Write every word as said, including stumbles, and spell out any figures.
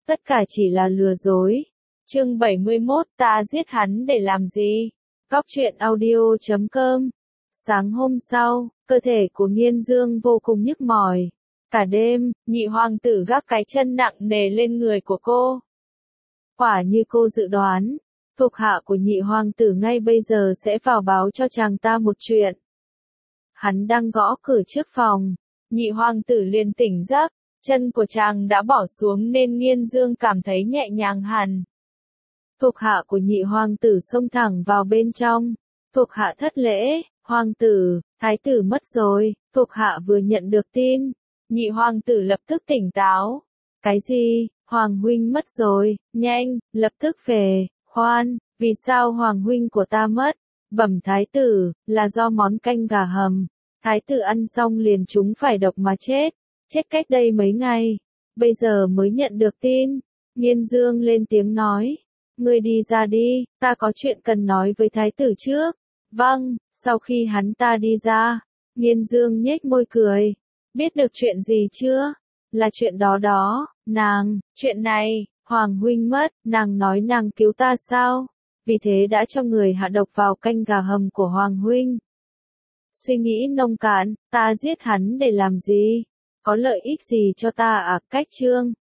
tất cả chỉ là lừa dối. Chương bảy mươi mốt, ta giết hắn để làm gì? Góc truyện audio chấm com. Sáng hôm sau, cơ thể của Nghiên Dương vô cùng nhức mỏi. Cả đêm, nhị hoàng tử gác cái chân nặng nề lên người của cô. Quả như cô dự đoán, thuộc hạ của nhị hoàng tử ngay bây giờ sẽ vào báo cho chàng ta một chuyện. Hắn đang gõ cửa trước phòng, nhị hoàng tử liền tỉnh giấc, chân của chàng đã bỏ xuống nên Nghiên Dương cảm thấy nhẹ nhàng hẳn. Thuộc hạ của nhị hoàng tử xông thẳng vào bên trong. Thuộc hạ thất lễ, hoàng tử, thái tử mất rồi. Thuộc hạ vừa nhận được tin. Nhị hoàng tử lập tức tỉnh táo. Cái gì, hoàng huynh mất rồi, nhanh, lập tức về. Khoan, vì sao hoàng huynh của ta mất? Bẩm thái tử, là do món canh gà hầm. Thái tử ăn xong liền trúng phải độc mà chết. Chết cách đây mấy ngày. Bây giờ mới nhận được tin. Nghiên Dương lên tiếng nói. Ngươi đi ra đi, ta có chuyện cần nói với thái tử trước. Vâng, sau khi hắn ta đi ra, Nghiên Dương nhếch môi cười. Biết được chuyện gì chưa? Là chuyện đó đó, nàng, chuyện này, hoàng huynh mất, nàng nói nàng cứu ta sao? Vì thế đã cho người hạ độc vào canh gà hầm của hoàng huynh. Suy nghĩ nông cạn, ta giết hắn để làm gì? Có lợi ích gì cho ta à? Cách chương